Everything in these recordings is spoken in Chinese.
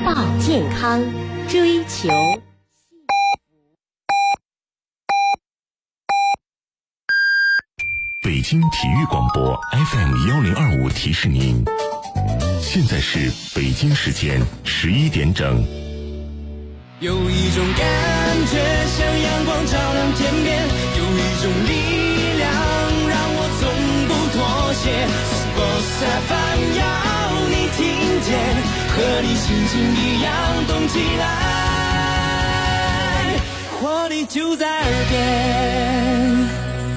报健康，追求北京体育广播 FM1025 提示您，现在是北京时间11点整。 有一种感觉像阳光照亮天边，有一种力量让我从不妥协。Sports FM 要你听见，和你心情一样动起来，活力就在耳边。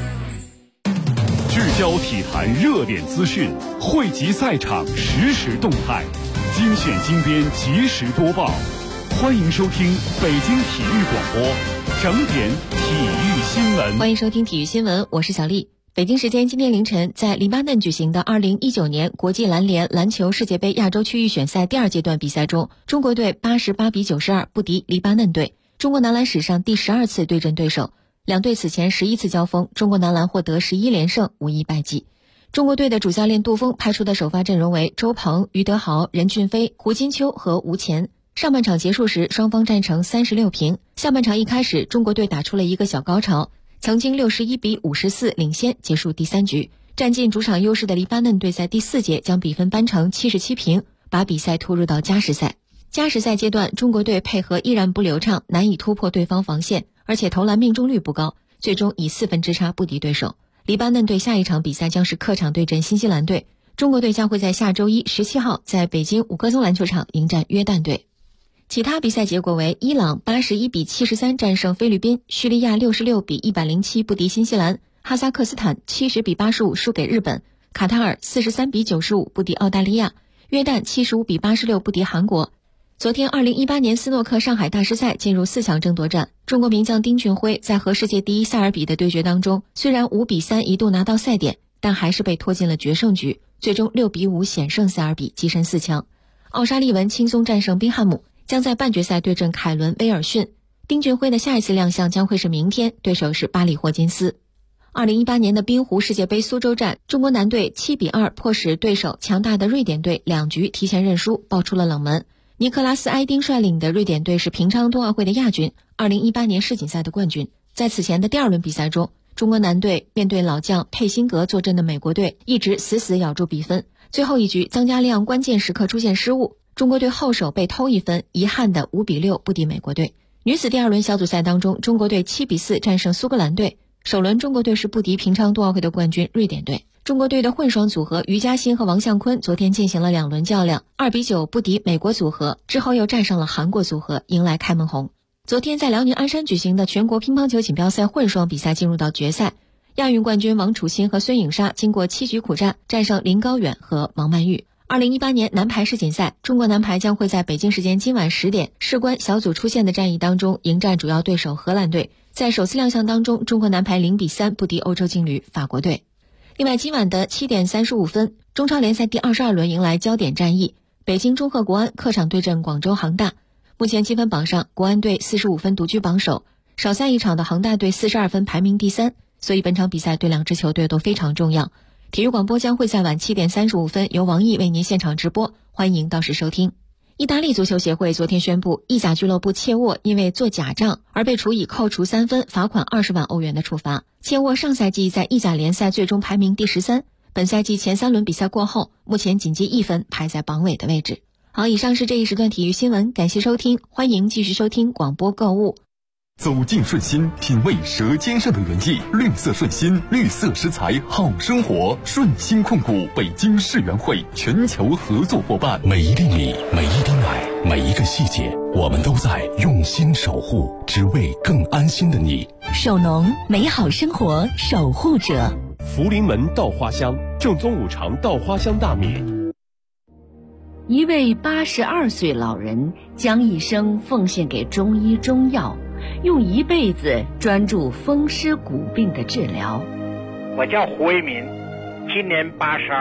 聚焦体坛热点资讯，汇集赛场实时动态，精选精编及时播报。欢迎收听北京体育广播，整点体育新闻。 欢迎收听体育新闻，我是小丽。北京时间今天凌晨，在黎巴嫩举行的2019年国际篮联篮球世界杯亚洲区预选赛第二阶段比赛中，中国队88比92不敌黎巴嫩队，中国男篮史上第12次对阵对手。两队此前11次交锋，中国男篮获得11连胜，无一败绩。中国队的主教练杜锋派出的首发阵容为周鹏、于德豪、任骏飞、胡金秋和吴前。上半场结束时，双方战成36平。下半场一开始，中国队打出了一个小高潮，曾经61比54领先，结束第3局。占尽主场优势的黎巴嫩队在第4节将比分扳成77平，把比赛拖入到加时赛。加时赛阶段，中国队配合依然不流畅，难以突破对方防线，而且投篮命中率不高，最终以4分之差不敌对手。黎巴嫩队下一场比赛将是客场对阵新西兰队，中国队将会在下周一17号在北京五棵松篮球场迎战约旦队。其他比赛结果为：伊朗81比73战胜菲律宾，叙利亚66比107不敌新西兰，哈萨克斯坦70比85输给日本，卡塔尔43比95不敌澳大利亚，约旦75比86不敌韩国。昨天2018年斯诺克上海大师赛进入4强争夺战，中国名将丁俊晖在和世界第一塞尔比的对决当中，虽然5比3一度拿到赛点，但还是被拖进了决胜局，最终6比5险胜塞尔比跻身4强。奥沙利文轻松战胜宾汉姆，将在半决赛对阵凯伦威尔逊。丁俊晖的下一次亮相将会是明天，对手是巴里霍金斯。2018年的滨湖世界杯苏州站，中国男队7比2迫使对手强大的瑞典队2局提前认输，爆出了冷门。尼克拉斯·埃丁率领的瑞典队是平昌冬奥会的亚军，2018年世锦赛的冠军。在此前的第2轮比赛中，中国男队面对老将佩辛格坐镇的美国队，一直死死咬住比分。最后一局，张家亮关键时刻出现失误，中国队后手被偷1分，遗憾的5比6不敌美国队。女子第2轮小组赛当中，中国队7比4战胜苏格兰队。首轮中国队是不敌平昌冬奥会的冠军瑞典队。中国队的混双组合于嘉欣和王向坤昨天进行了2轮较量，2比9不敌美国组合，之后又战胜了韩国组合，迎来开门红。昨天在辽宁鞍山举行的全国乒乓球锦标赛混双比赛进入到决赛，亚运冠军王楚钦和孙颖莎经过7局苦战，战胜林高远和王曼玉。2018年男排世锦赛，中国男排将会在北京时间今晚10点事关小组出线的战役当中迎战主要对手荷兰队。在首次亮相当中，中国男排0比3不敌欧洲劲旅法国队。另外，今晚的7点35分，中超联赛第22轮迎来焦点战役，北京中赫国安客场对阵广州恒大。目前积分榜上，国安队45分独居榜首，少赛一场的恒大队42分排名第3，所以本场比赛对两支球队都非常重要。体育广播将会在晚7点35分由王毅为您现场直播，欢迎到时收听。意大利足球协会昨天宣布，意甲俱乐部切沃因为做假账而被处以扣除3分、罚款20万欧元的处罚。切沃上赛季在意甲联赛最终排名第13，本赛季前3轮比赛过后，目前仅积1分，排在榜尾的位置。好，以上是这一时段体育新闻，感谢收听，欢迎继续收听广播购物。 走进顺心，品味舌尖上的原意，绿色顺心，绿色食材好生活。顺心控股北京世园会全球合作伙伴。每一粒米，每一滴奶，每一个细节，我们都在用心守护，只为更安心的你。 守农，美好生活守护者。 福临门稻花香，正宗五常稻花香大米。 一位82岁老人将一生奉献给中医中药，用一辈子专注风湿骨病的治疗。 我叫胡为民，今年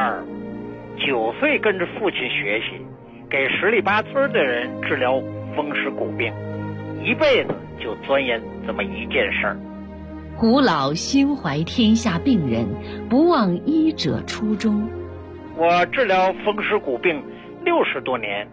82，9岁跟着父亲学习，给十里八村的人治疗风湿骨病，一辈子就钻研这么一件事儿。 胡老心怀天下病人，不忘医者初衷。 我治疗风湿骨病60多年，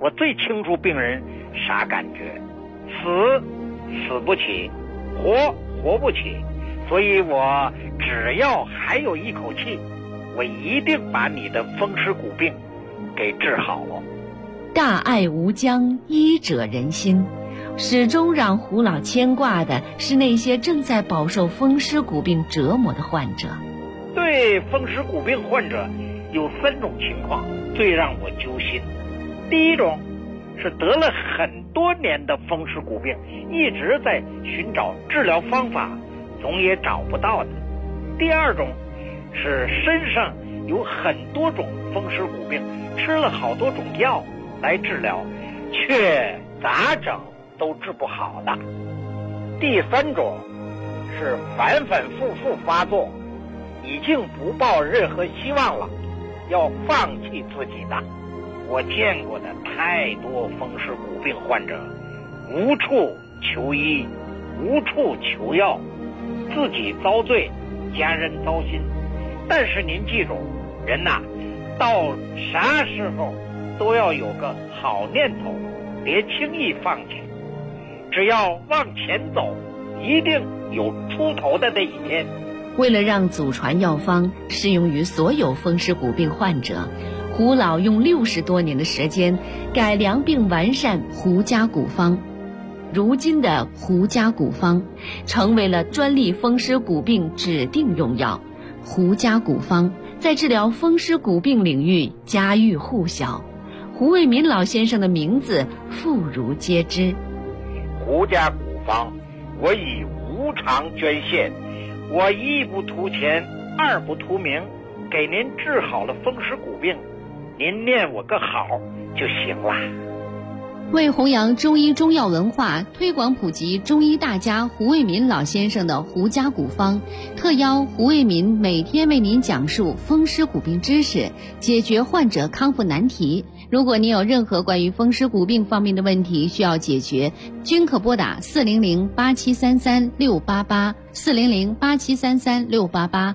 我最清楚病人啥感觉，死不起，活不起，所以我只要还有一口气，我一定把你的风湿骨病给治好了。 大爱无疆，医者仁心。始终让胡老牵挂的是那些正在饱受风湿骨病折磨的患者。 对风湿骨病患者有3种情况最让我揪心。第一种是得了很多年的风湿骨病，一直在寻找治疗方法，总也找不到的。第二种是身上有很多种风湿骨病，吃了好多种药来治疗，却咋整都治不好的。第3种是反反复复发作，已经不抱任何希望了，要放弃自己的。我见过的太多风湿骨病患者，无处求医，无处求药，自己遭罪，家人糟心。但是您记住，人呐，到啥时候都要有个好念头，别轻易放弃。只要往前走，一定有出头的那一天。 为了让祖传药方适用于所有风湿骨病患者，胡老用60多年的时间改良并完善胡家骨方。如今的胡家骨方成为了专利风湿骨病指定用药。胡家骨方在治疗风湿骨病领域家喻户晓，胡卫民老先生的名字妇孺皆知。 胡家骨方，我以无偿捐献，我1不图钱，2不图名，给您治好了风湿骨病，您念我个好就行了。 为弘扬中医中药文化，推广普及中医大家胡卫民老先生的胡家骨方，特邀胡卫民每天为您讲述风湿骨病知识，解决患者康复难题。如果您有任何关于风湿骨病方面的问题需要解决，均可拨打400-8733-688 400-8733-688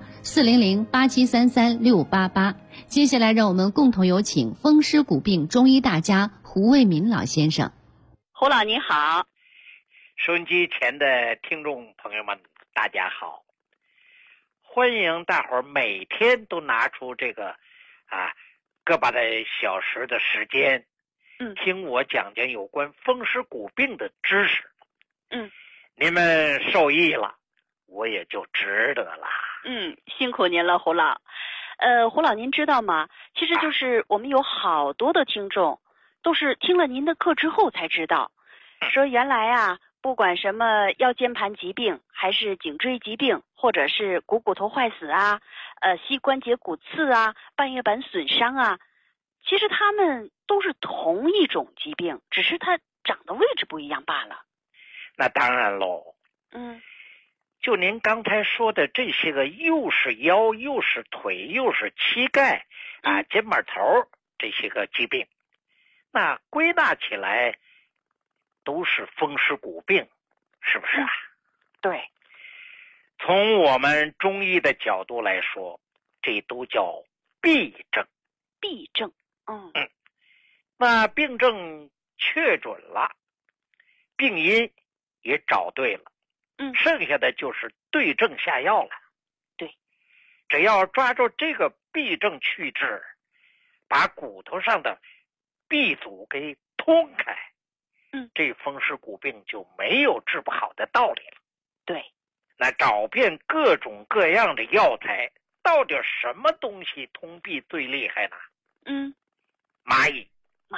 400-8733-688。接下来让我们共同有请风湿骨病中医大家胡卫民老先生。 胡老您好。 收音机前的听众朋友们大家好，欢迎大伙儿每天都拿出这个个把的小时的时间，听我讲讲有关风湿骨病的知识。你们受益了，我也就值得了。 辛苦您了，胡老。胡老您知道吗？其实就是我们有好多的听众都是听了您的课之后才知道，说原来不管什么腰间盘疾病，还是颈椎疾病，或者是股骨头坏死膝关节骨刺半月板损伤其实他们都是同一种疾病，只是它长的位置不一样罢了。 那当然喽。就您刚才说的这些个，又是腰又是腿又是膝盖肩膀头这些个疾病，那归纳起来都是风湿骨病，是不是对。 从我们中医的角度来说，这都叫痹症。 痹症。 那病症确准了，病因也找对了，剩下的就是对症下药了。 对， 只要抓住这个痹症去治，把骨头上的痹阻给通开，这风湿骨病就没有治不好的道理了。 对， 那找遍各种各样的药材，到底什么东西通痹最厉害呢？蚂蚁。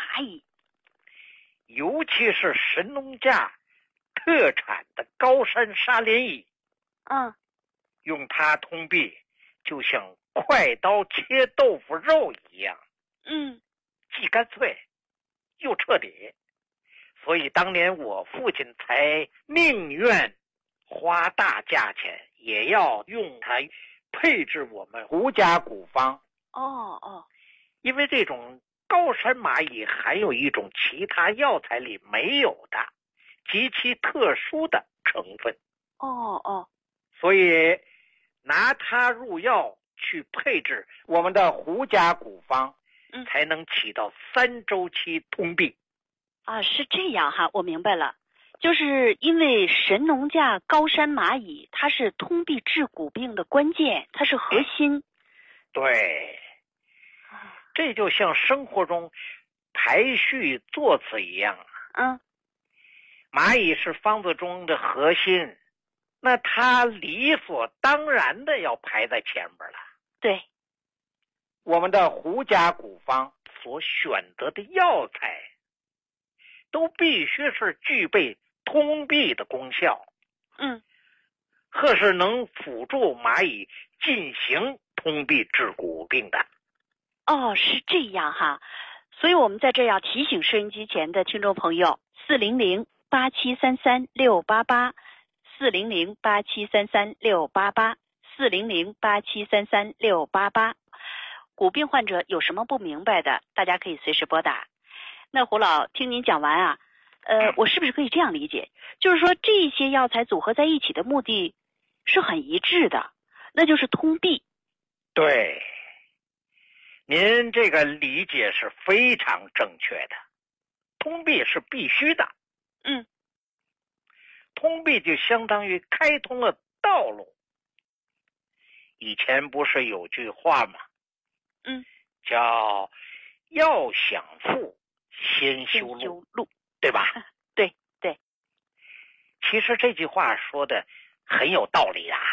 尤其是神农架特产的高山沙莲蚁，用它通痹就像快刀切豆腐肉一样，既干脆又彻底。所以当年我父亲才宁愿花大价钱也要用它配置我们胡家骨方。因为这种高山蚂蚁含有一种其他药材里没有的极其特殊的成分。所以拿它入药去配置我们的胡家骨方， 才能起到3周期通臂。 啊，是这样哈，我明白了。就是因为神农架高山蚂蚁，它是通臂治骨病的关键，它是核心。 对，这就像生活中排序座次一样啊。蚂蚁是方子中的核心，那它理所当然的要排在前边了。 对， 我们的胡家古方所选择的药材，都必须是具备通臂的功效，或是能辅助蚂蚁进行通臂治骨病的。 哦，是这样哈，所以我们在这要提醒收音机前的听众朋友，400-8733-688，400-8733-688，400-8733-688。骨病患者有什么不明白的，大家可以随时拨打。那胡老，听您讲完啊，我是不是可以这样理解，就是说这些药材组合在一起的目的是很一致的，那就是通臂。 对，您这个理解是非常正确的，通臂是必须的。通臂就相当于开通了道路。以前不是有句话吗？叫要想富，先修路，对吧？ 对。 其实这句话说的很有道理啊。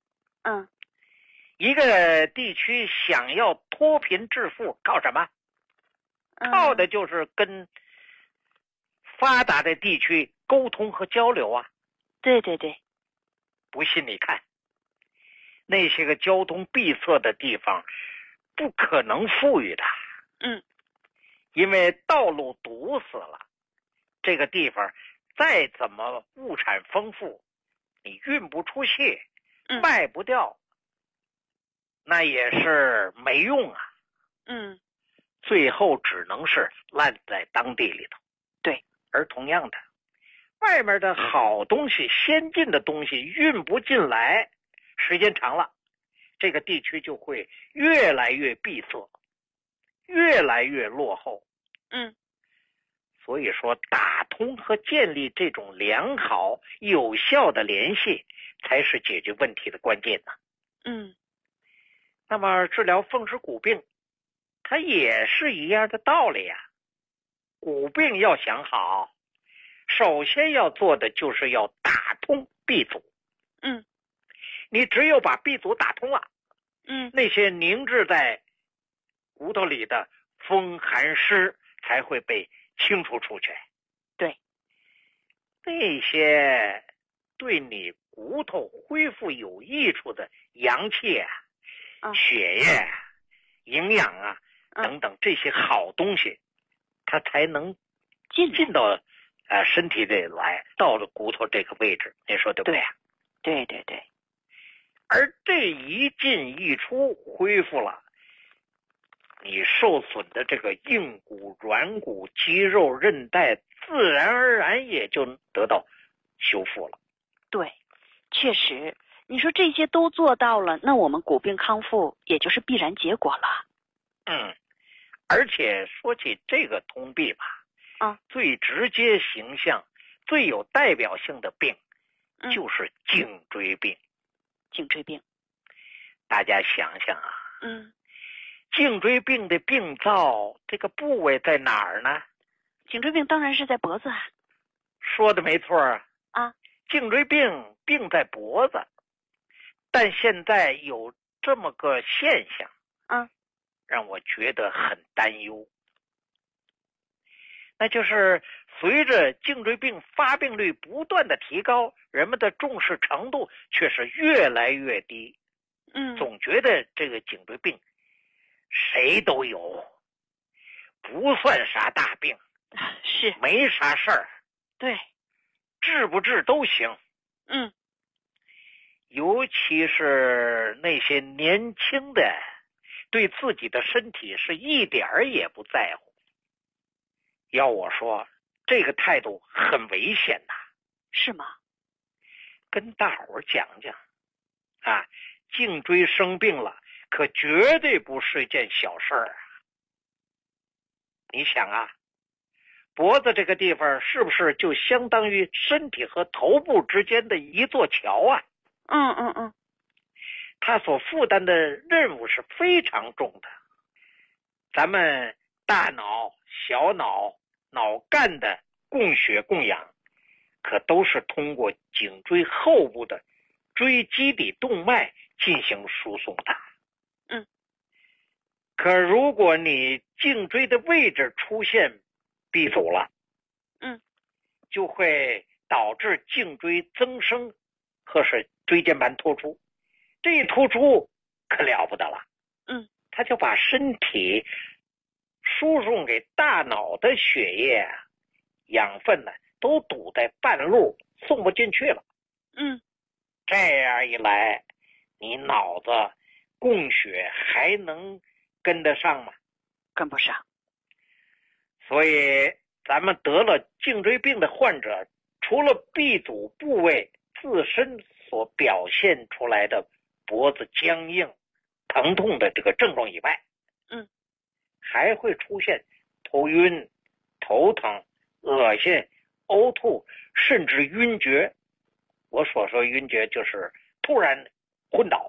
一个地区想要脱贫致富，靠什么？靠的就是跟发达的地区沟通和交流啊。 对。 不信你看，那些个交通闭塞的地方不可能富裕的。因为道路堵死了，这个地方再怎么物产丰富，你运不出去，卖不掉，那也是没用啊。最后只能是烂在当地里头。 对， 而同样的，外面的好东西、先进的东西运不进来，时间长了，这个地区就会越来越闭塞，越来越落后。所以说，打通和建立这种良好有效的联系，才是解决问题的关键呢。那么治疗风湿骨病，它也是一样的道理啊。骨病要想好，首先要做的就是要打通臂阻。你只有把臂阻打通了，那些凝滞在骨头里的风寒湿才会被清除出去。 对， 那些对你骨头恢复有益处的阳气血液营养等等这些好东西，它才能进到身体里来，到了骨头这个位置，你说对不对啊？ 对。 而这一进一出恢复了，你受损的这个硬骨、软骨、肌肉、韧带，自然而然也就得到修复了。 对，确实，你说这些都做到了，那我们骨病康复也就是必然结果了。 而且说起这个通臂吧，最直接形象、最有代表性的病，就是颈椎病。 颈椎病， 大家想想啊，颈椎病的病灶这个部位在哪儿呢？ 颈椎病当然是在脖子啊。 说的没错啊。颈椎病病在脖子，但现在有这么个现象，让我觉得很担忧。那就是随着颈椎病发病率不断的提高，人们的重视程度却是越来越低。总觉得这个颈椎病谁都有，不算啥大病， 是没啥事儿。 对， 治不治都行。尤其是那些年轻的，对自己的身体是一点儿也不在乎。要我说，这个态度很危险呐。 是吗？ 跟大伙儿讲讲颈椎生病了，可绝对不是一件小事儿。 你想啊，脖子这个地方是不是就相当于身体和头部之间的一座桥啊？它所负担的任务是非常重的。咱们大脑、小脑、脑干的供血供氧，可都是通过颈椎后部的椎基底动脉进行输送的。可如果你颈椎的位置出现闭阻了，就会导致颈椎增生或是椎间盘突出。这一突出可了不得了，它就把身体输送给大脑的血液养分呢都堵在半路，送不进去了。这样一来，你脑子供血还能跟得上吗？ 跟不上。 所以咱们得了颈椎病的患者，除了闭阻部位自身所表现出来的脖子僵硬、疼痛的这个症状以外，还会出现头晕、头疼、恶心、呕吐，甚至晕厥。我所说晕厥就是突然昏倒，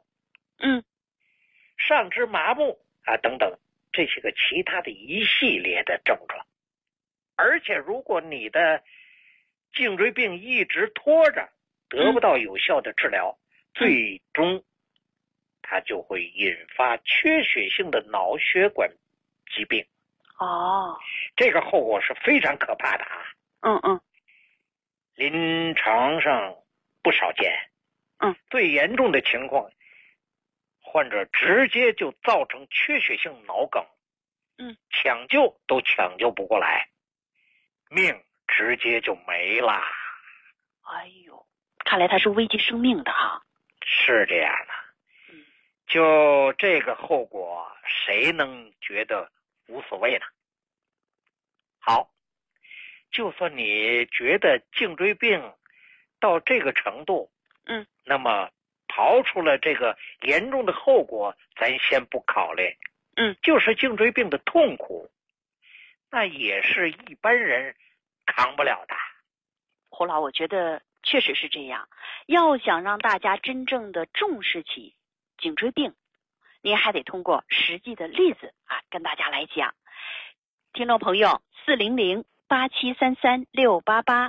上肢麻木啊等等，这些个其他的一系列的症状。而且如果你的颈椎病一直拖着，得不到有效的治疗，最终它就会引发缺血性的脑血管疾病。这个后果是非常可怕的啊。临床上不少见。最严重的情况，患者直接就造成缺血性脑梗，抢救都抢救不过来，命直接就没了。 哎呦，看来它是危及生命的哈。 是这样的。就这个后果，谁能觉得无所谓呢？好，就算你觉得颈椎病到这个程度，那么刨出了这个严重的后果，咱先不考虑，就是颈椎病的痛苦，那也是一般人扛不了的。 胡老，我觉得确实是这样。要想让大家真正的重视起颈椎病，您还得通过实际的例子跟大家来讲。听众朋友，400-8733-688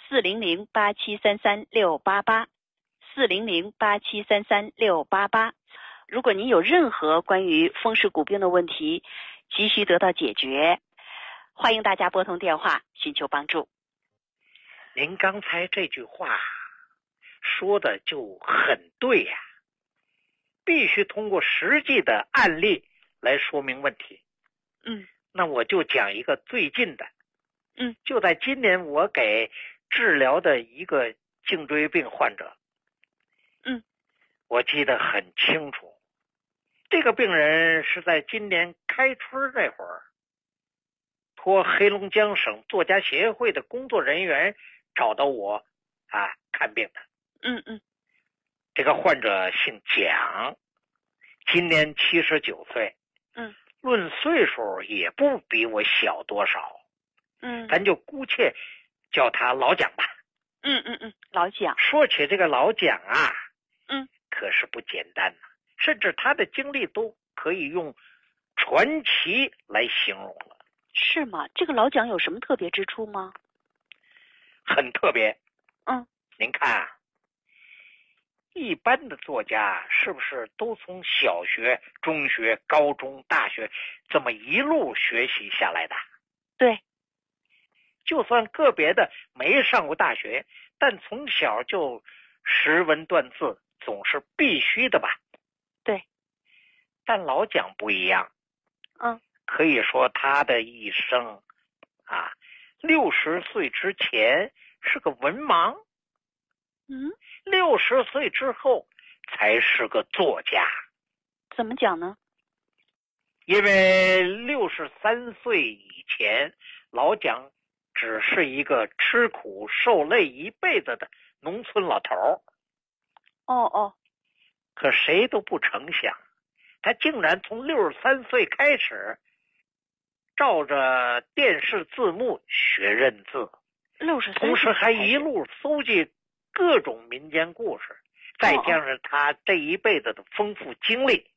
400-8733-688 400-8733-688。如果您有任何关于风湿骨病的问题急需得到解决，欢迎大家拨通电话寻求帮助。 您刚才这句话说的就很对呀，必须通过实际的案例来说明问题。那我就讲一个最近的。就在今年我给治疗的一个颈椎病患者。我记得很清楚，这个病人是在今年开春那会儿，托黑龙江省作家协会的工作人员找到我看病的。这个患者姓蒋，今年79岁。论岁数也不比我小多少。咱就姑且叫他老蒋吧。 老蒋。 说起这个老蒋可是不简单呐，甚至他的经历都可以用传奇来形容了。 是吗？这个老蒋有什么特别之处吗？ 很特别。您看一般的作家是不是都从小学、中学、高中、大学这么一路学习下来的？ 对。 就算个别的没上过大学，但从小就识文断字，总是必须的吧？ 对。 但老蒋不一样。可以说他的一生60岁之前是个文盲。60岁之后才是个作家。 怎么讲呢？ 因为63岁以前，老蒋只是一个吃苦受累一辈子的农村老头。可谁都不成想，他竟然从63岁开始照着电视字幕学认字 ，63， 同时还一路搜集各种民间故事，再加上他这一辈子的丰富经历，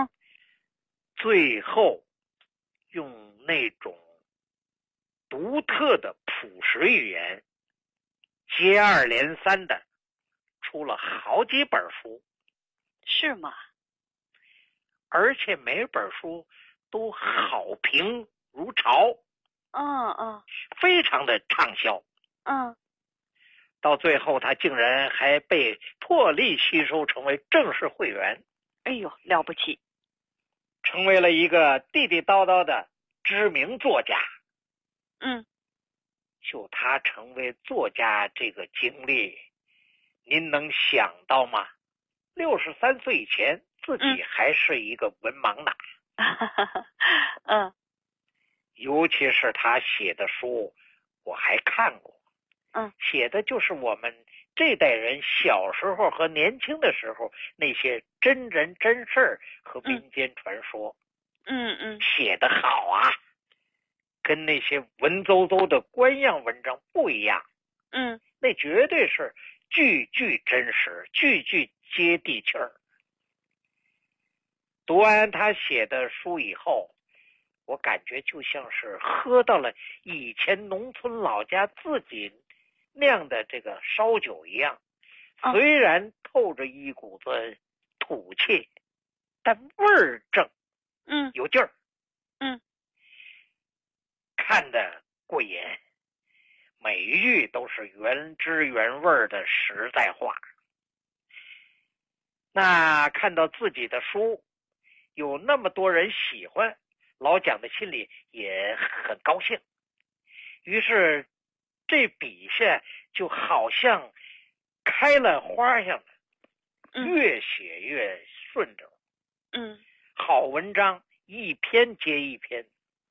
最后用那种独特的朴实语言，接二连三的出了好几本书， 是吗？ 而且每本书都好评如潮，非常的畅销，到最后他竟然还被破例吸收成为正式会员， 哎呦，了不起， 成为了一个地地道道的知名作家。就他成为作家这个经历，您能想到吗？63岁以前自己还是一个文盲呢。尤其是他写的书我还看过，写的就是我们这代人小时候和年轻的时候那些真人真事和民间传说，写得好啊，跟那些文绉绉的官样文章不一样，那绝对是句句真实，句句接地气儿。读完他写的书以后，我感觉就像是喝到了以前农村老家自己酿的这个烧酒一样，虽然透着一股子土气，但味儿正，有劲儿，看得过瘾，每一句都是原汁原味的实在话。那看到自己的书有那么多人喜欢，老蒋的心里也很高兴，于是这笔下就好像开了花样的，越写越顺着，好文章一篇接一篇，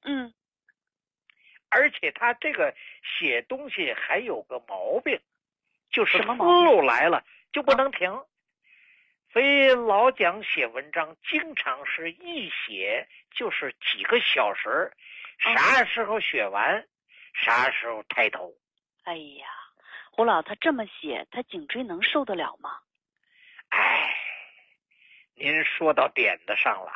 而且他这个写东西还有个毛病，就是思路来了就不能停。所以老蒋写文章经常是一写就是几个小时，啥时候写完啥时候抬头。 哎呀，胡老他这么写，他颈椎能受得了吗？ 哎，您说到点子上了。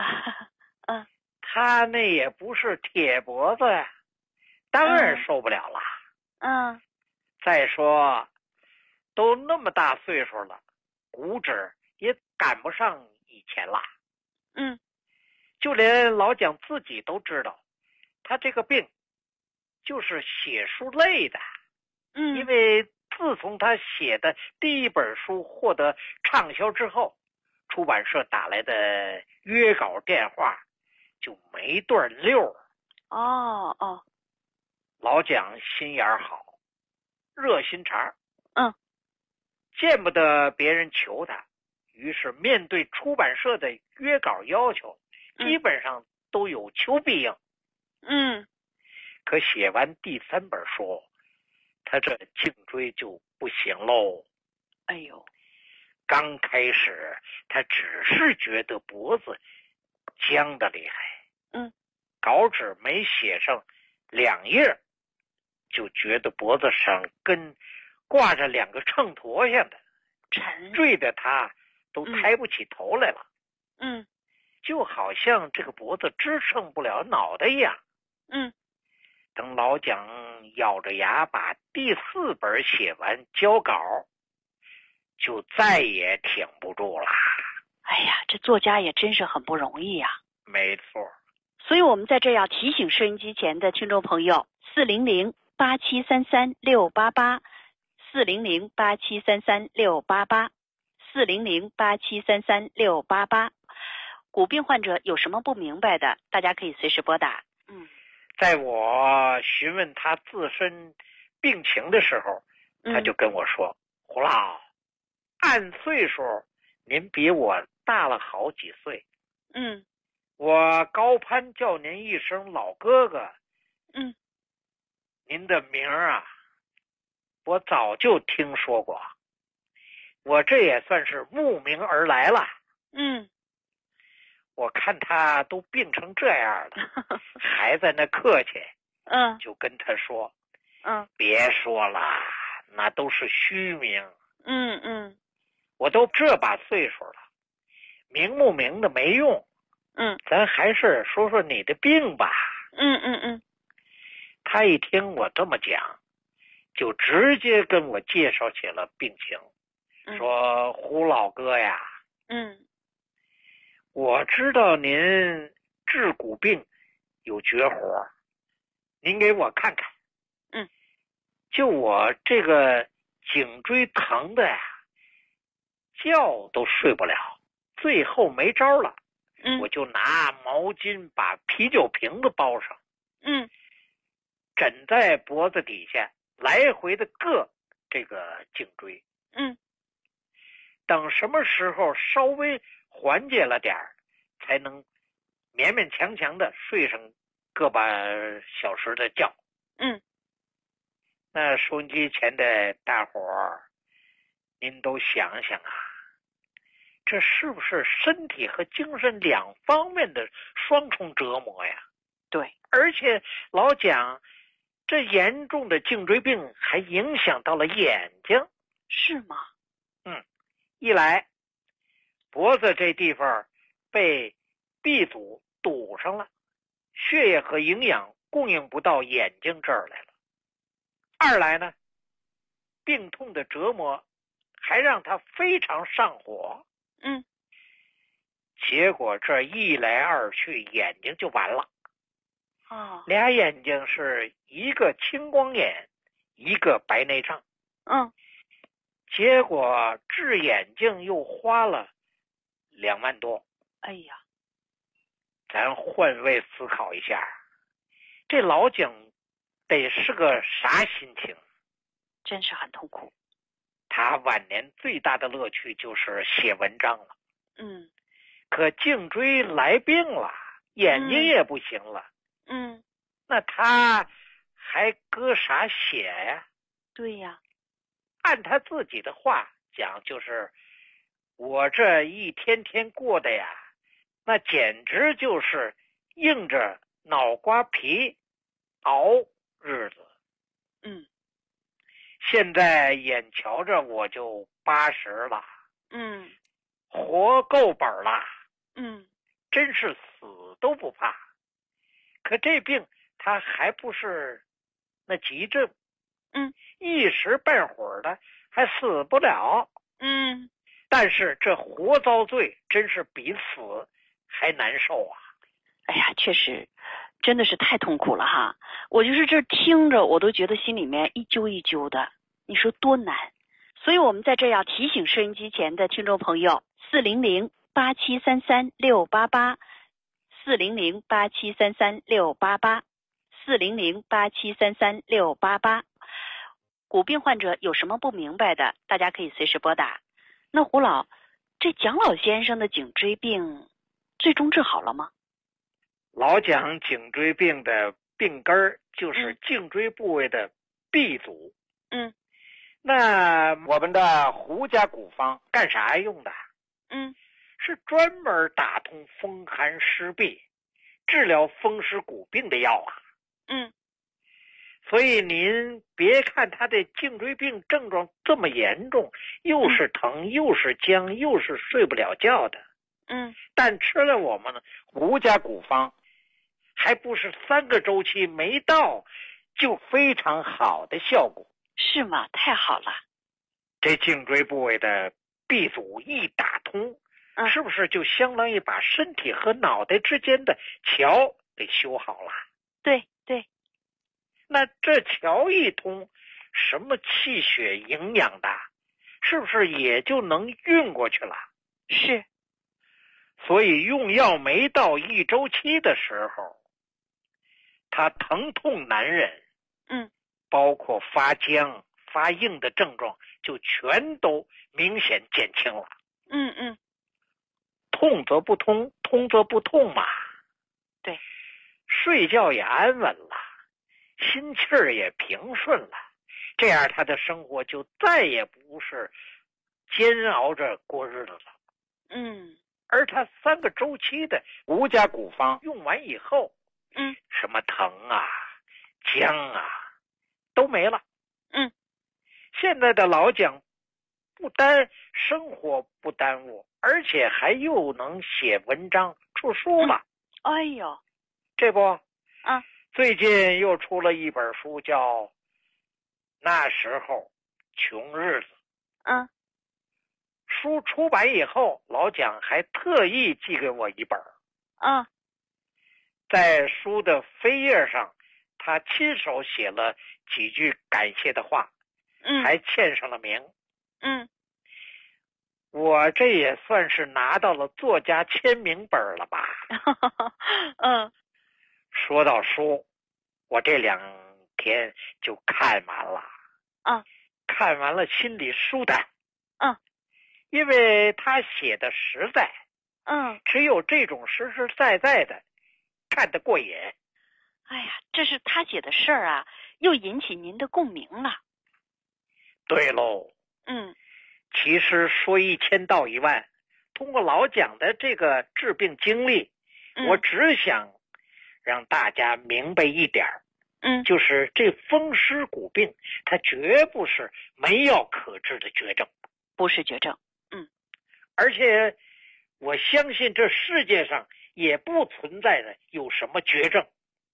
他那也不是铁脖子呀，当然受不了了。再说都那么大岁数了，骨质也赶不上以前了。就连老蒋自己都知道，他这个病就是写书累的。因为自从他写的第一本书获得畅销之后，出版社打来的约稿电话就没断溜。老蒋心眼好，热心肠，见不得别人求他，于是面对出版社的约稿要求，基本上都有求必应。可写完第3本书，他这颈椎就不行喽。 哎呦， 刚开始他只是觉得脖子僵得厉害，稿纸没写上2页，就觉得脖子上跟挂着2个秤砣像的，坠得他都抬不起头来了。就好像这个脖子支撑不了脑袋一样。等老蒋咬着牙把第4本写完交稿，就再也挺不住了。 哎呀，这作家也真是很不容易呀。 没错。 所以我们在这要提醒收音机前的听众朋友，400-8733-688，400-8733-688，400-8733-688。骨病患者有什么不明白的，大家可以随时拨打。 在我询问他自身病情的时候，他就跟我说，胡老，按岁数您比我大了好几岁。我高攀叫您一声老哥哥。您的名啊，我早就听说过，我这也算是慕名而来了。 我看他都病成这样了，还在那客气，就跟他说，别说了，那都是虚名，我都这把岁数了，明不明的没用，咱还是说说你的病吧。他一听我这么讲，就直接跟我介绍起了病情，说胡老哥呀，我知道您治骨病有绝活，您给我看看。就我这个颈椎疼的呀，觉都睡不了，最后没招了，我就拿毛巾把啤酒瓶子包上，枕在脖子底下，来回的硌这个颈椎。等什么时候稍微缓解了点儿，才能勉勉强强的睡上个把小时的觉。那收音机前的大伙儿，您都想想啊，这是不是身体和精神两方面的双重折磨呀？ 对， 而且老讲这严重的颈椎病还影响到了眼睛。 是吗？ 一来脖子这地方被闭阻堵上了，血液和营养供应不到眼睛这儿来了。二来呢，病痛的折磨还让他非常上火。结果这一来二去，眼睛就完了。俩眼睛是一个青光眼，一个白内障。结果治眼睛又花了2万多。 哎呀， 咱换位思考一下，这老蒋得是个啥心情？ 真是很痛苦。 他晚年最大的乐趣就是写文章了。可颈椎来病了，眼睛也不行了。那他还搁啥写呀？ 对呀。 按他自己的话讲，就是我这一天天过的呀，那简直就是硬着脑瓜皮熬日子。现在眼瞧着我就80了，活够本了，真是死都不怕。可这病他还不是那急症，一时半会儿的还死不了。但是这活遭罪真是比死还难受啊。 哎呀，确实真的是太痛苦了哈！我就是这听着我都觉得心里面一揪一揪的，你说多难。所以我们在这要提醒收音机前的听众朋友，400-8733-688 400-8733-688 400-8733-688。骨病患者有什么不明白的，大家可以随时拨打。那胡老，这蒋老先生的颈椎病最终治好了吗？ 老蒋颈椎病的病根儿就是颈椎部位的闭阻。那我们的胡家骨方干啥用的？是专门打通风寒湿痹，治疗风湿骨病的药啊。所以您别看他的颈椎病症状这么严重，又是疼又是僵又是睡不了觉的，但吃了我们胡家骨方，还不是3个周期没到就非常好的效果。 是吗？太好了。 这颈椎部位的闭阻一打通，是不是就相当于把身体和脑袋之间的桥给修好了？ 对。 那这桥一通，什么气血营养的，是不是也就能运过去了？ 是。 所以用药没到1周期的时候，他疼痛难忍，包括发僵发硬的症状就全都明显减轻了。痛则不通，通则不痛嘛。 对。 睡觉也安稳了，心气儿也平顺了，这样他的生活就再也不是煎熬着过日子了。 而它3个周期的胡家古方用完以后，什么疼啊、僵啊都没了。现在的老蒋不单生活不耽误，而且还又能写文章出书了。 哎呦， 这不，最近又出了一本书，叫《那时候穷日子》。书出版以后，老蒋还特意寄给我一本。在书的扉页上，他亲手写了几句感谢的话，还签上了名。我这也算是拿到了作家签名本了吧？说到书，我这2天就看完了。看完了心里舒坦。因为他写的实在。只有这种实实在在的看得过瘾。 哎呀，这是他写的事儿啊，又引起您的共鸣了。 对喽。其实说1000道1万，通过老蒋的这个治病经历，我只想让大家明白一点，就是这风湿骨病它绝不是没药可治的绝症。 不是绝症。 而且我相信这世界上也不存在的有什么绝症。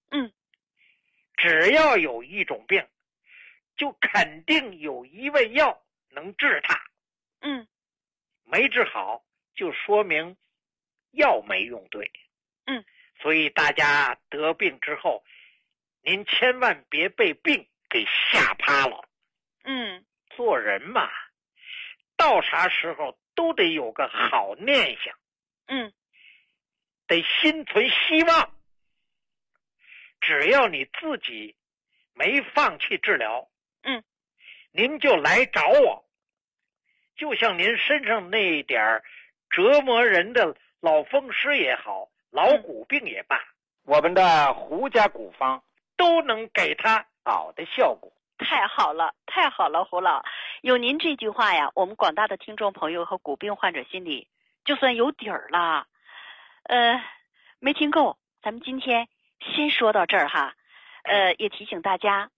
只要有一种病，就肯定有一味药能治它。没治好就说明药没用对。所以大家得病之后，您千万别被病给吓趴了。做人嘛，到啥时候都得有个好念想。得心存希望。只要你自己没放弃治疗，您就来找我。就像您身上那点折磨人的老风湿也好，老骨病也罢，我们的胡家古方都能给他好的效果。 太好了，太好了，胡老，有您这句话呀，我们广大的听众朋友和骨病患者心里就算有底儿了。没听够，咱们今天先说到这儿哈。也提醒大家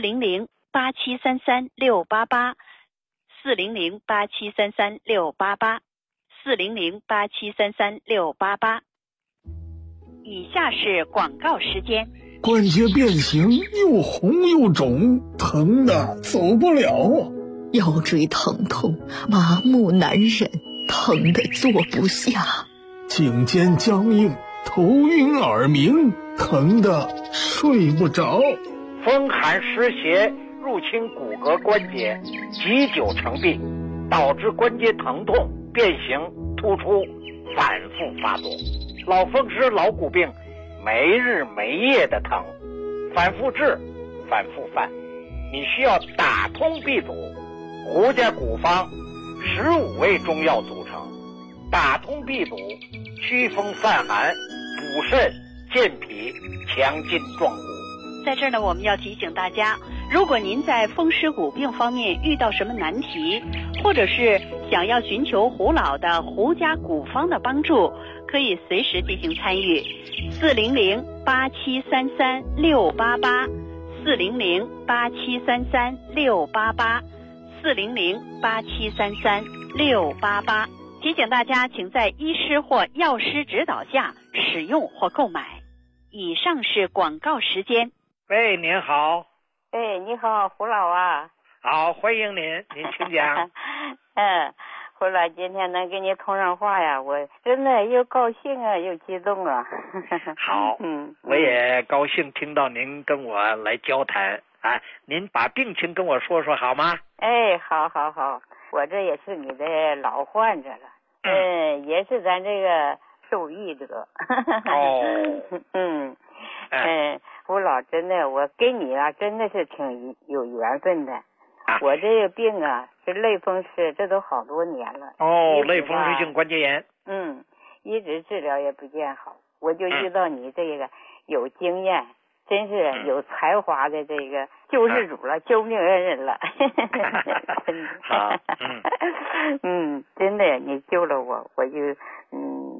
，400-8733-688，400-8733-688，400-8733-688。以下是广告时间。 关节变形，又红又肿，疼的走不了啊！ 腰椎疼痛，麻木难忍，疼得坐不下； 颈肩僵硬，头晕耳鸣，疼得睡不着； 风寒湿邪入侵骨骼关节，积久成病，导致关节疼痛、变形、突出，反复发作。老风湿、老骨病没日没夜的疼，反复治，反复犯。你需要打通闭阻。胡家古方15味中药组成，打通闭阻，祛风散寒，补肾健脾，强筋壮骨。 在这儿呢，我们要提醒大家，如果您在风湿骨病方面遇到什么难题，或者是想要寻求胡老的胡家古方的帮助，可以随时进行参与。400-8733-688，400-8733-688，400-8733-688。提醒大家，请在医师或药师指导下使用或购买。以上是广告时间。 喂，您好。 哎，你好，胡老啊。 好，欢迎您，您请讲。 胡老，今天能跟你通上话呀，我真的又高兴啊，又激动啊。 好，我也高兴听到您跟我来交谈啊。您把病情跟我说说好吗？ 哎，好，我这也是你的老患者了，也是咱这个受益者。胡老，真的，我跟你啊，真的是挺有缘分的。我这个病啊是类风湿，这都好多年了。 类风湿性关节炎。 一直治疗也不见好，我就遇到你这个有经验，真是有才华的这个救世主了，救命恩人了。 好， 真的，你救了我，我就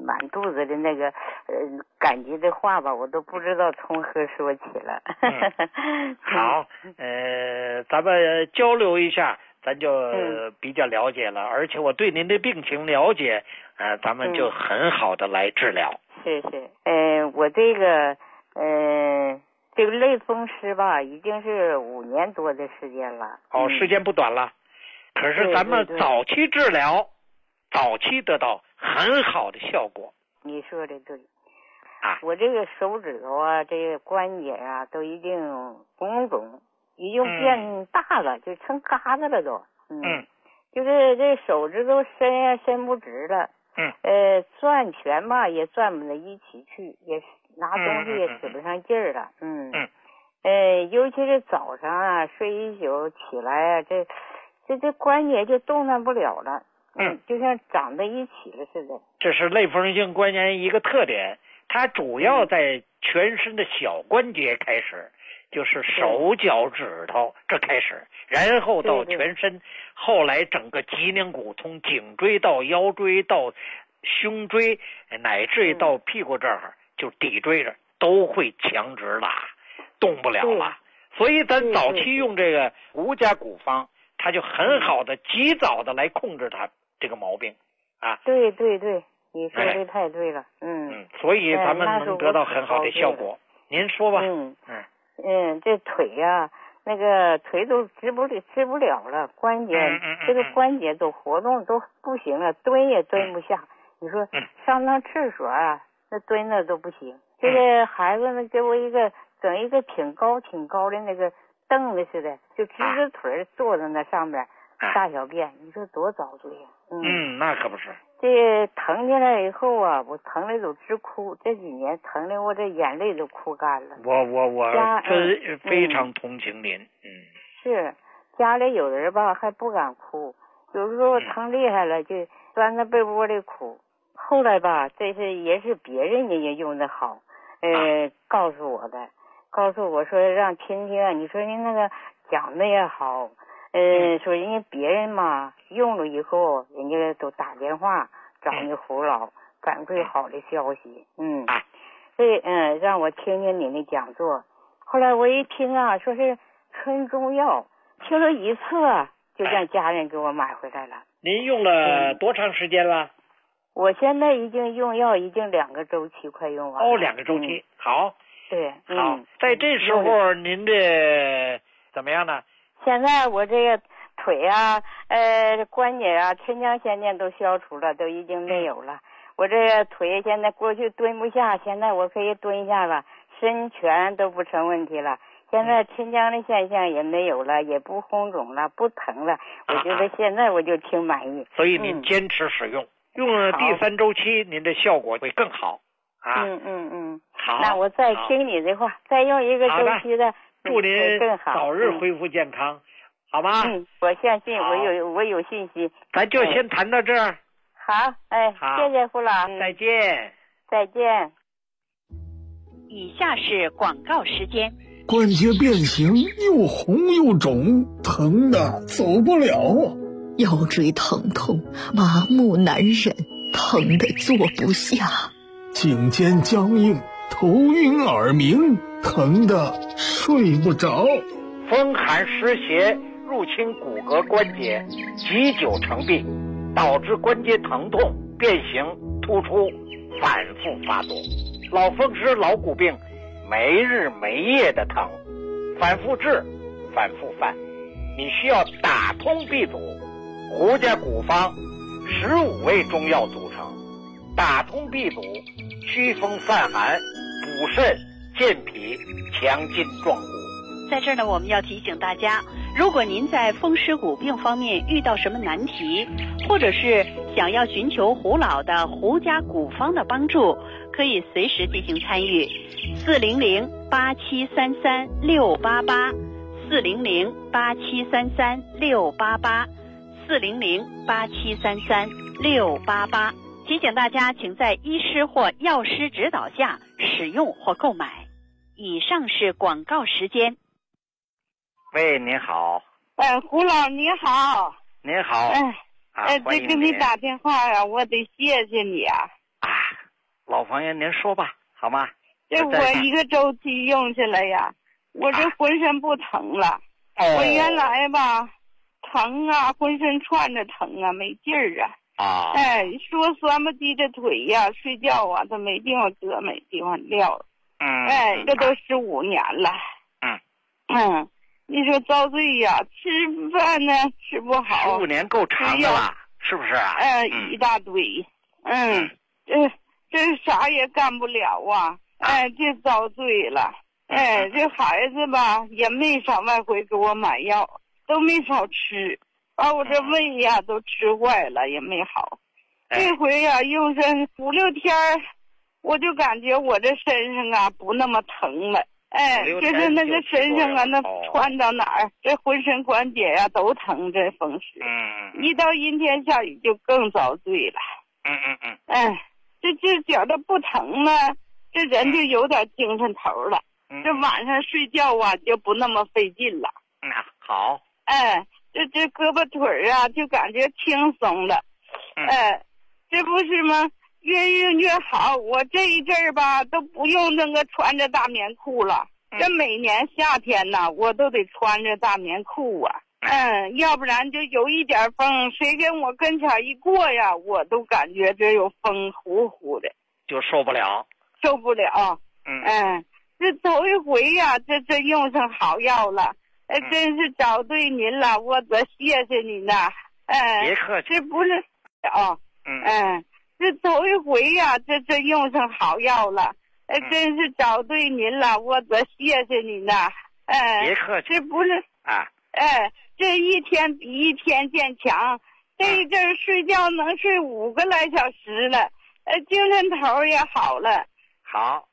满肚子的那个感激的话吧，我都不知道从何说起了。 好，咱们交流一下，咱就比较了解了，而且我对您的病情了解，咱们就很好的来治疗。 是，我这个类风湿吧，已经是5年多的时间了。 时间不短了。可是咱们早期治疗，早期得到很好的效果。 你说的对。我这个手指头啊，这个关节啊，都已经红肿，已经变大了，就成疙瘩了都。就是这手指头伸不直了。攥拳吧也攥不到一起去，也拿东西也使不上劲儿了。尤其是早上啊，睡一宿起来啊，这关节就动弹不了了。就像长在一起了似的。 这是类风湿性关节炎一个特点，它主要在全身的小关节开始，就是手脚指头这开始，然后到全身，后来整个脊梁骨从颈椎到腰椎到胸椎，乃至于到屁股这儿，就骶椎这都会强直了，动不了了。所以咱早期用这个胡加骨方，它就很好的及早的来控制它这个毛病啊。 对，你说的太对了。 所以咱们能得到很好的效果。您说吧。 这腿呀，那个腿都直不了了，关节这个关节都活动都不行了，蹲也蹲不下。你说上趟厕所啊，那蹲那都不行。这个孩子呢，给我整一个挺高的那个凳子似的，就直着腿坐在那上面大小便，你说多遭罪呀！ 那可不是。 这疼下来以后啊，我疼的都直哭，这几年疼的我这眼泪都哭干了。 我真非常同情您。 是家里有人吧还不敢哭，有时候疼厉害了就钻在被窝里哭。后来吧，这是也是别人家用的好，告诉我说让听听，你说您那个讲的也好。说人家别人嘛用了以后，人家都打电话找你胡老反馈好的消息。所以让我听听你的讲座。后来我一听啊，说是春中药，听了一次啊，就让家人给我买回来了。 您用了多长时间了？ 我现在已经用药已经2个周期快用完了。 2个周期。好。 对。 好，在这时候您这怎么样呢？ 现在我这个腿啊，关节啊，天降先天都消除了，都已经没有了。我这个腿现在过去蹲不下，现在我可以蹲下了，伸拳都不成问题了。现在天降的现象也没有了，也不红肿了，不疼了。我觉得现在我就挺满意。 所以您坚持使用，用了第3周期，您的效果会更好啊。好。 那我再听你的话，再用1个周期的。 祝您早日恢复健康，好吗？ 我相信，我有信心。 咱就先谈到这儿。 好，好，谢谢胡老。 再见。 再见。 以下是广告时间。 关节变形，又红又肿，疼的走不了。 腰椎疼痛，麻木难忍，疼的坐不下。 颈肩僵硬，头晕耳鸣，疼的睡不着。 风寒湿邪入侵骨骼关节，积久成病，导致关节疼痛、变形、突出，反复发作。老风湿、老骨病，没日没夜的疼，反复治，反复犯。你需要打通B组，胡家骨方15味中药组成，打通B组，祛风散寒，补肾健脾，强筋壮骨。 在这儿呢，我们要提醒大家，如果您在风湿骨病方面遇到什么难题，或者是想要寻求胡老的胡家骨方的帮助，可以随时进行参与。400-8733-688 400-8733-688 400-8733-688。提醒大家，请在医师或药师指导下使用或购买。以上是广告时间。 喂，您好。 胡老你好。 您好。 这给你打电话呀，我得谢谢你啊。 老朋友您说吧，好吗？ 这我一个周期用下来呀，我这浑身不疼了。我原来吧，疼啊，浑身串着疼啊，没劲儿啊。说酸不低着腿呀，睡觉啊，都没地方搁，没地方撂。这都15年了。你说遭罪呀，吃饭呢吃不好。 15年够长的了，是不是啊？ 一大堆。这啥也干不了啊。这遭罪了。这孩子吧也没少外回给我买药，都没少吃，把我这胃呀都吃坏了，也没好。这回呀用上5、6天，我就感觉我这身上啊不那么疼了。就是那个身上啊，那穿到哪儿，这浑身关节呀都疼。这风湿，一到阴天下雨就更遭罪了。这觉得不疼了，这人就有点精神头了。这晚上睡觉啊就不那么费劲了。 好。 这胳膊腿啊就感觉轻松了。这不是吗？越用越好。我这一阵儿吧都不用那个穿着大棉裤了。这每年夏天呢我都得穿着大棉裤啊。要不然就有一点风，谁跟我跟前一过呀，我都感觉这有风呼呼的， 就受不了。 这头一回呀，这用上好药了。真是找对您了，我得谢谢您呐。 别客气。 这不是这头一回呀，这用上好药了。真是找对您了，我得谢谢您呐。 别客气。 这不是这一天比一天渐强。这一阵睡觉能睡5个来小时了，精神头也好了。 好。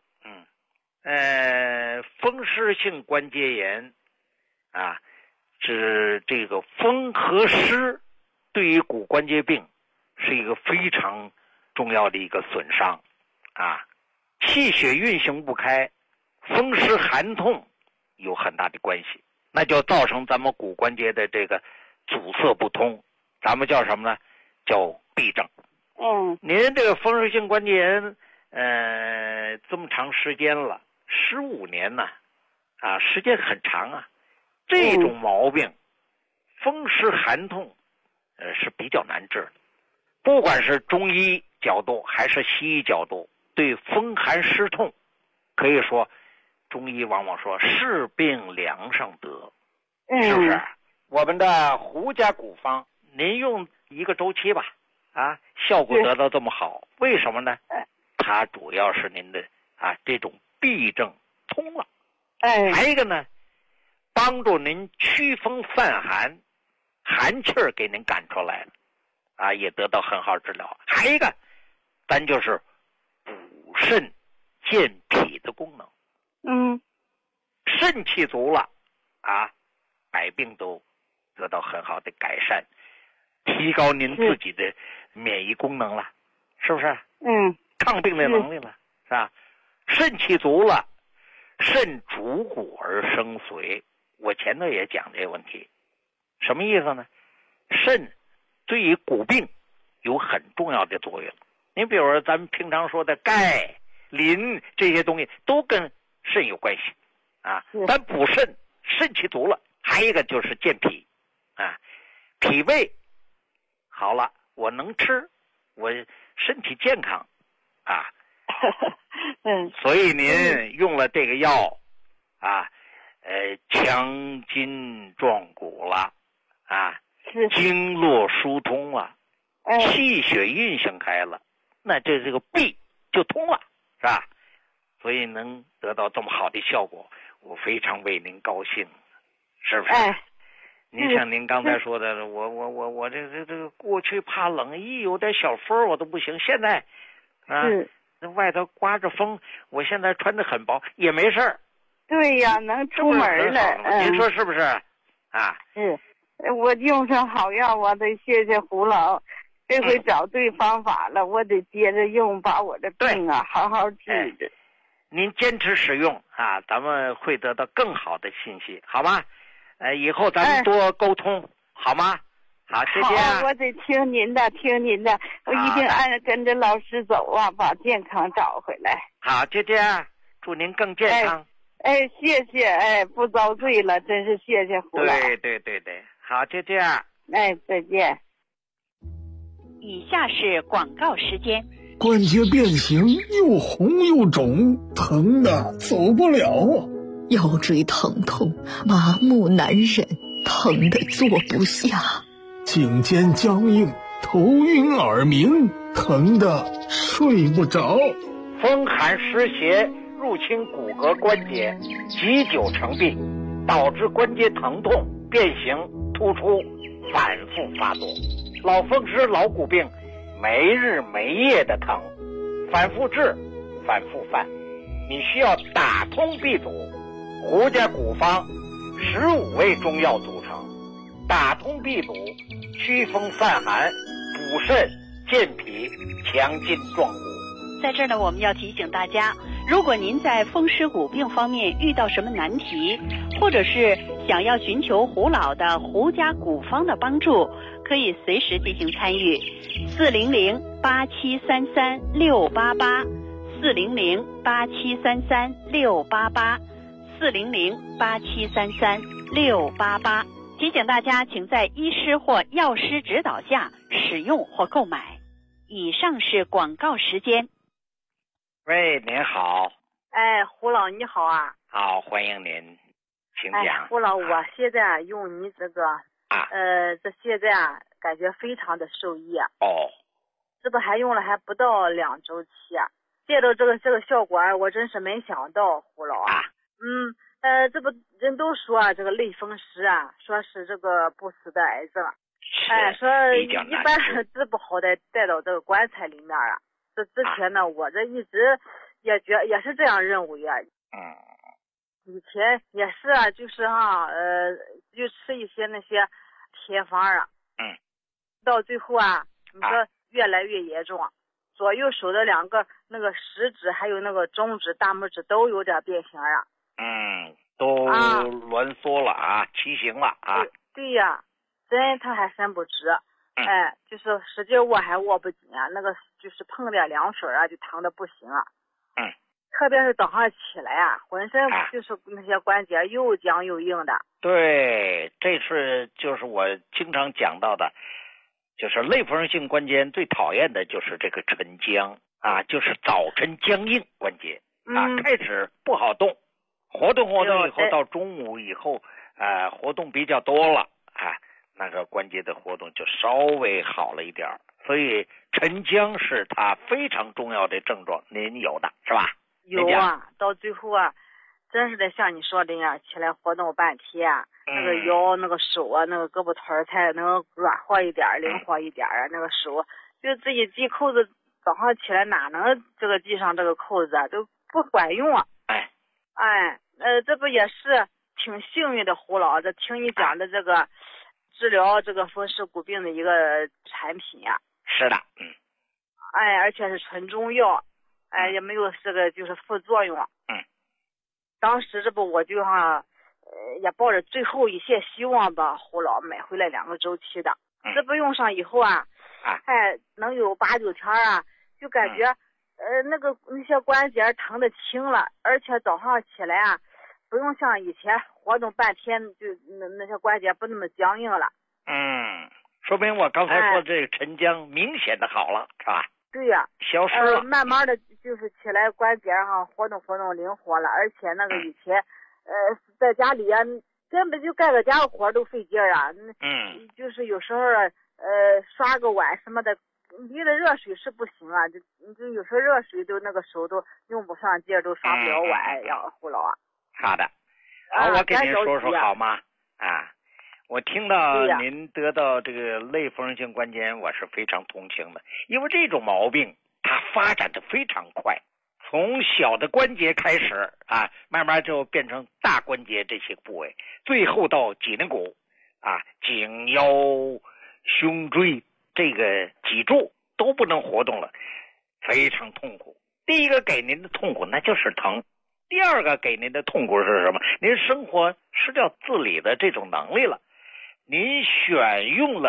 风湿性关节炎啊，是这个风和湿对于骨关节病是一个非常重要的一个损伤啊。气血运行不开，风湿寒痛有很大的关系，那就造成咱们骨关节的这个阻塞不通，咱们叫什么呢？叫痹症。您这个风湿性关节炎这么长时间了，15年呢，时间很长啊。这种毛病，风湿寒痛，是比较难治的。不管是中医角度还是西医角度，对风寒湿痛，可以说，中医往往说是病良上得，是不是？我们的胡家古方，您用1个周期吧，效果得到这么好，为什么呢？它主要是您的这种痹症通了。还有一个呢，帮助您驱风散寒，寒气儿给您赶出来了，也得到很好治疗。还有一个，咱就是补肾健脾的功能。肾气足了，百病都得到很好的改善，提高您自己的免疫功能了，是不是？抗病的能力了，是吧？肾气足了，肾主骨而生髓。我前头也讲这个问题，什么意思呢？肾对于骨病有很重要的作用。你比如说咱们平常说的钙、磷这些东西都跟肾有关系咱补肾，肾气足了。还有一个就是健脾脾胃好了，我能吃，我身体健康所以您用了这个药强筋壮骨了经络疏通了，气血运行开了，那这个痹就通了，是吧？所以能得到这么好的效果，我非常为您高兴，是不是？您像您刚才说的，我这个过去怕冷，一有点小风我都不行，现在那外头刮着风，我现在穿得很薄也没事儿。 对呀，能出门了。 您说是不是？ 我用上好药，我得谢谢胡老，这回找对方法了，我得接着用，把我的病好好治治。 您坚持使用咱们会得到更好的信息，好吗？以后咱们多沟通，好吗？ 好，谢谢啊。 好，我得听您的，我一定跟着老师走啊，把健康找回来。 好，姐姐，祝您更健康。 哎，谢谢，不遭罪了，真是谢谢胡老。 对，好，姐姐。 哎，再见。 以下是广告时间。 关节变形，又红又肿，疼的走不了啊！ 腰椎疼痛，麻木难忍，疼得坐不下。 颈肩僵硬，头晕耳鸣，疼得睡不着。 风寒湿邪入侵骨骼关节，积久成病，导致关节疼痛、变形、突出，反复发作。老风湿、老骨病，没日没夜的疼，反复治，反复犯。你需要打通闭阻，胡家古方15味中药组成，打通闭阻，祛风散寒，补肾健脾，强筋壮骨。 在这儿呢，我们要提醒大家，如果您在风湿骨病方面遇到什么难题，或者是想要寻求胡老的胡家古方的帮助，可以随时进行参与。400-8733-688，400-8733-688，400-8733-688。提醒大家，请在医师或药师指导下使用或购买。以上是广告时间。 喂，您好。 哎，胡老你好啊。 好，欢迎您，请讲。 哎，胡老，我现在用你这个这现在感觉非常的受益啊。 哦。 这不还用了还不到2周期啊，见到这个效果我真是没想到，胡老啊。这不人都说这个类风湿啊，说是这个不死的癌症。哎，说一般治不好的带到这个棺材里面啊。这之前呢，我这一直也是这样认为啊。以前也是啊，就是就吃一些那些偏方啊。到最后啊，你说越来越严重，左右手的2个那个食指还有那个中指、大拇指都有点变形啊。 都挛缩了啊，畸形了啊。 对呀，伸它还伸不直。哎，就是使劲握还握不紧啊，那个就是碰点凉水啊，就疼的不行啊。特别是早上起来啊，浑身就是那些关节又僵又硬的。 对，这是就是我经常讲到的，就是类风湿性关节最讨厌的就是这个晨僵啊，就是早晨僵硬关节开始不好动，活动以后到中午以后活动比较多了那个关节的活动就稍微好了一点，所以晨僵是它非常重要的症状，您有的是吧？ 有啊，到最后啊，真是得像你说的那样，起来活动半天那个腰、那个手啊、那个胳膊腿才能软和一点、灵活一点啊。那个手就自己系扣子，早上起来哪能这个系上这个扣子都不管用啊。这不也是挺幸运的，胡老，这听你讲的这个治疗这个风湿骨病的一个产品呀。 是的。 而且是纯中药，也没有这个就是副作用。当时这不我就也抱着最后一线希望吧，胡老买回来2个周期的。这不用上以后能有8、9天就感觉那些关节疼得轻了，而且早上起来不用像以前活动半天就那些关节不那么僵硬了。 说明我刚才说这个晨僵明显的好了，是吧？ 对呀， 消失了。 慢慢的就是起来关节活动灵活了，而且那个以前在家里根本就干个家活都费劲啊。就是有时候刷个碗什么的，离了热水是不行啊，就有时候热水都那个手都用不上劲，都刷不了碗呀，胡老啊。 好的，我给您说说好吗？我听到您得到这个类风湿性关节炎，我是非常同情的，因为这种毛病它发展的非常快，从小的关节开始慢慢就变成大关节这些部位，最后到脊梁骨颈腰胸椎这个脊柱都不能活动了，非常痛苦。第一个给您的痛苦那就是疼，第二个给您的痛苦是什么？您生活失掉自理的这种能力了。您选用了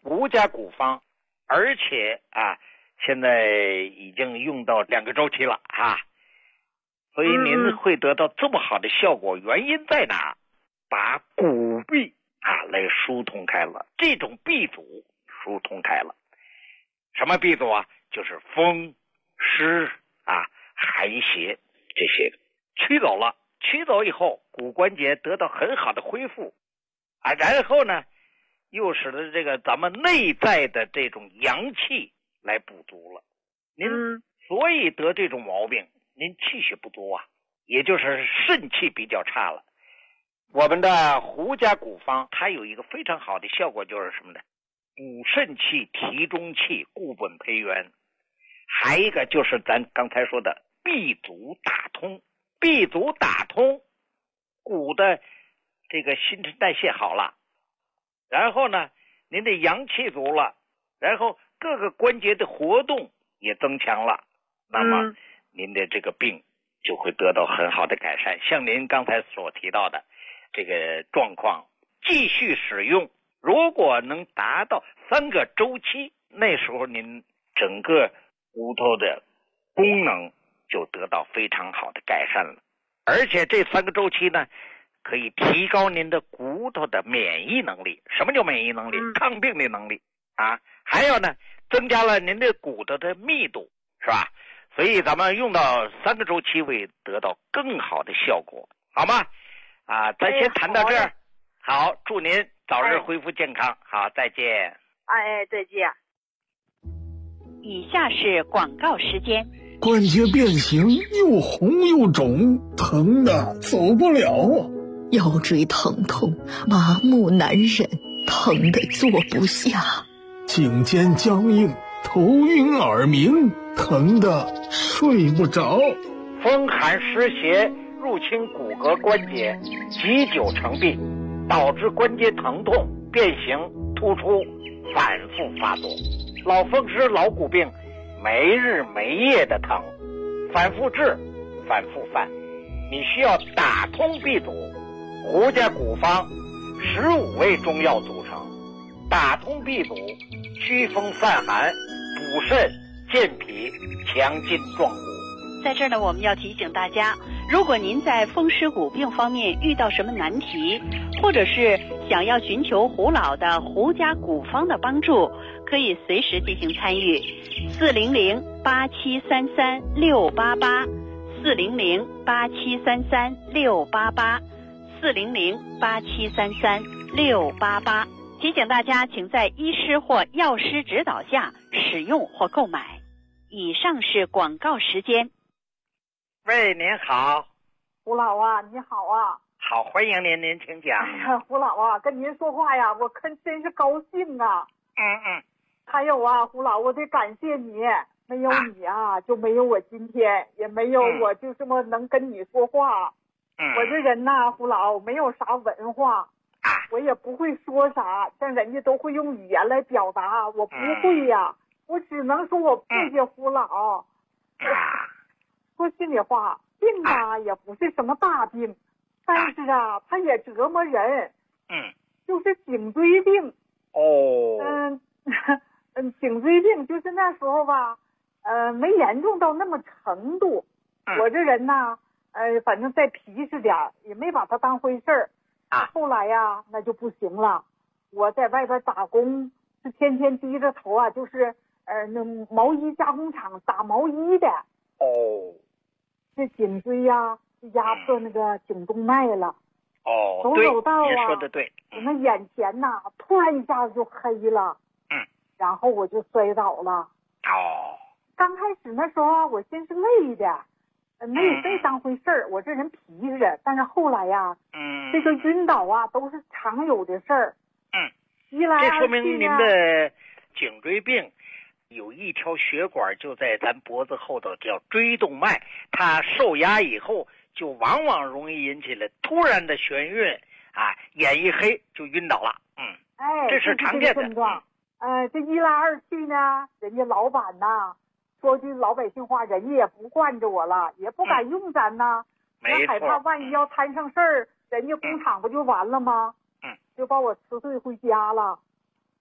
胡家古方，而且现在已经用到2个周期了所以您会得到这么好的效果，原因在哪？把骨壁来疏通开了，这种闭阻疏通开了。什么闭阻啊？就是风湿寒邪这些驱走了，驱走以后骨关节得到很好的恢复然后呢又使得这个咱们内在的这种阳气来补足了。您所以得这种毛病，您气血不足也就是肾气比较差了。我们的胡家古方它有一个非常好的效果，就是什么呢？补肾气、提中气、固本培元。还一个就是咱刚才说的闭阻打通，闭阻打通，骨的这个新陈代谢好了，然后呢您的阳气足了，然后各个关节的活动也增强了，那么您的这个病就会得到很好的改善。像您刚才所提到的这个状况，继续使用，如果能达到3个周期，那时候您整个骨头的功能就得到非常好的改善了。而且这3个周期呢，可以提高您的骨头的免疫能力。什么叫免疫能力？抗病的能力还有呢，增加了您的骨头的密度，是吧？所以咱们用到3个周期会得到更好的效果，好吗？咱先谈到这儿。好，祝您早日恢复健康。好，再见。 再见。 以下是广告时间。 关节变形，又红又肿，疼的走不了腰椎疼痛，麻木难忍，疼得坐不下。 颈肩僵硬，头晕耳鸣，疼得睡不着。 风寒湿邪入侵骨骼关节，积久成病，导致关节疼痛、变形、突出，反复发作。老风湿、老骨病，没日没夜的疼，反复治，反复犯。你需要打通闭阻，胡家古方15味中药组成，打通闭阻，驱风散寒，补肾健脾，强筋壮骨。 在这儿呢，我们要提醒大家，如果您在风湿骨病方面遇到什么难题，或者是想要寻求胡老的胡家古方的帮助，可以随时进行参与。400-8733-688 400-8733-688 400-8733-688。提醒大家，请在医师或药师指导下使用或购买。以上是广告时间。 喂，您好。 胡老啊，你好啊。 好，欢迎您，您请讲。 哎呀，胡老啊，跟您说话呀，我真是高兴啊。还有啊，胡老，我得感谢你，没有你就没有我今天，也没有我就这么能跟你说话。我这人呐，胡老没有啥文化，我也不会说啥，像人家都会用语言来表达，我不会呀，我只能说我谢谢胡老。说心里话，病也不是什么大病，但是它也折磨人。就是颈椎病。颈椎病就是那时候吧，没严重到那么程度。我这人呢，反正再皮实点，也没把它当回事儿。后来呀，那就不行了。我在外边打工，是天天低着头就是那毛衣加工厂打毛衣的。这颈椎呀，就压迫那个颈动脉了。走道您说的对。 我那眼前呐，突然一下子就黑了。然后我就摔倒了。刚开始那时候我先是累的，没当回事儿，我这人皮实。但是后来呀，这个晕倒都是常有的事儿。 这说明您的颈椎病有一条血管就在咱脖子后头，叫椎动脉，它受压以后就往往容易引起了突然的眩晕眼一黑就晕倒了。这是常见的症状。这一来二去呢，人家老板呐，说句老百姓话，人家也不惯着我了，也不敢用咱呐。我害怕万一要摊上事儿，人家工厂不就完了吗？就把我辞退回家了。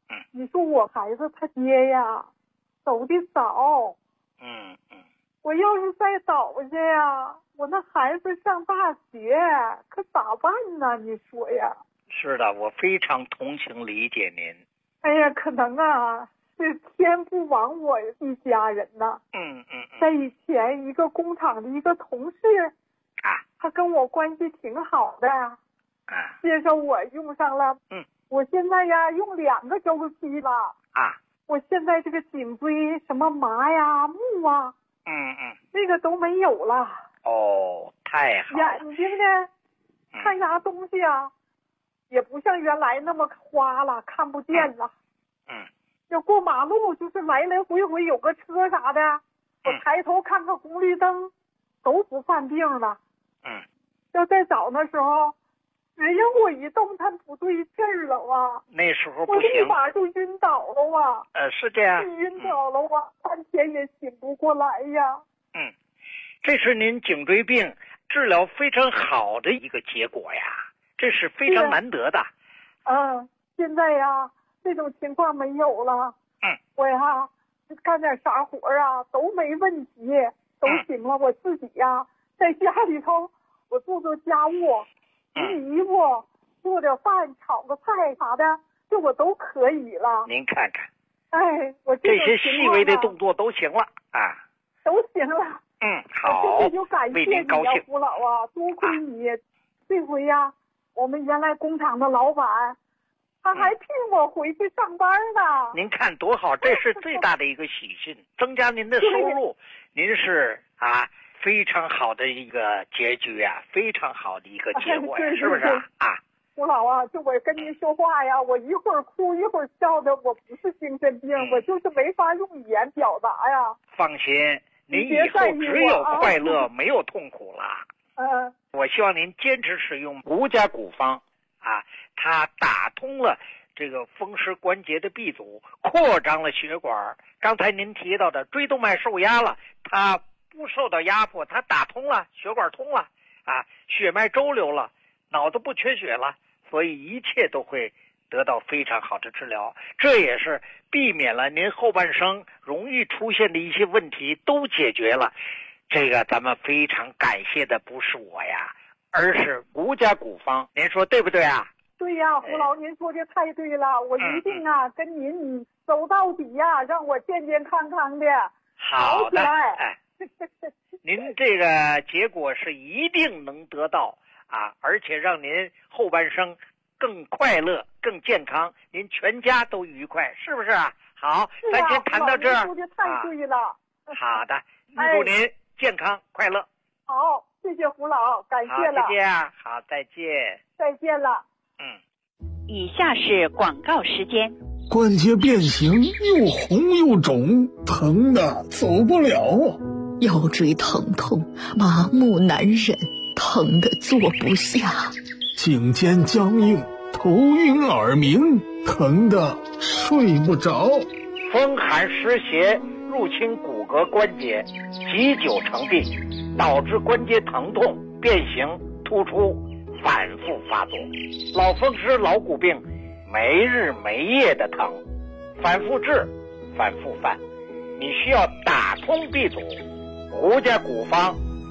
你说我孩子他爹呀，走的早。我要是再倒下呀，我那孩子上大学可咋办呢？你说呀？ 是的，我非常同情理解您。 哎呀，可能啊是天不亡我一家人呐。在以前一个工厂的一个同事他跟我关系挺好的介绍我用上了。我现在呀用2个周期了我现在这个颈椎什么麻呀木啊这个都没有了。 太好了。 眼睛呢看啥东西也不像原来那么花了，看不见了。要过马路就是来来回回有个车啥的我抬头看看红绿灯都不犯病了。要再早那时候只要我一动弹不对劲儿了那时候不我行， 立马就晕倒了是这样。 晕倒了半天也醒不过来呀。 这是您颈椎病治疗非常好的一个结果呀，这是非常难得的。 现在呀这种情况没有了。我呀干点啥活都没问题，都行了。我自己呀在家里头我做做家务洗衣服做点饭炒个菜啥的这我都可以了。 您看看我这些细微的动作都行了都行了。 好， 我这就感谢你高兴胡老多亏你这回呀我们原来工厂的老板他还聘我回去上班呢。 您看多好，这是最大的一个喜讯，增加您的收入。您是非常好的一个结局非常好的一个结果是不是胡老就我跟您说话呀我一会儿哭一会儿笑的，我不是精神病我就是没法用语言表达呀。 放心，您以后只有快乐没有痛苦了。我希望您坚持使用吴家古方它打通了这个风湿关节的闭阻，扩张了血管。刚才您提到的椎动脉受压了，它不受到压迫，它打通了，血管通了血脉周流了，脑子不缺血了，所以一切都会得到非常好的治疗。这也是避免了您后半生容易出现的一些问题都解决了。这个咱们非常感谢的不是我呀，而是吴家古方。您说对不对对呀，胡老您说的太对了，我一定跟您走到底让我健健康康的好的。 起来。 您这个结果是一定能得到而且让您后半生更快乐更健康，您全家都愉快，是不是好，咱先谈到这儿。 说的太对了。 好的，预祝您健康快乐。 好，谢谢胡老，感谢了。 好，谢谢好，再见。 再见了。 以下是广告时间。 关节变形，又红又肿，疼的走不了腰椎疼痛，麻木难忍，疼得坐不下。 颈肩僵硬，头晕耳鸣，疼得睡不着。 风寒湿邪入侵骨骼关节，积久成病，导致关节疼痛、变形、突出，反复发作。老风湿、老骨病，没日没夜的疼，反复治，反复犯。你需要打通闭阻，胡家古方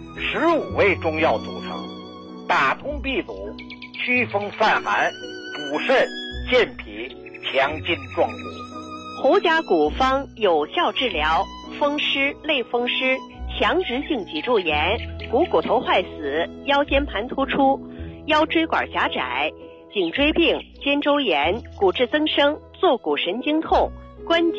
15味中药组成，打通闭阻，祛风散寒，补肾健脾，强筋壮骨。 胡家古方有效治疗风湿、类风湿、强直性脊柱炎、股骨头坏死、腰间盘突出、腰椎管狭窄、颈椎病、肩周炎、骨质增生、坐骨神经痛、关节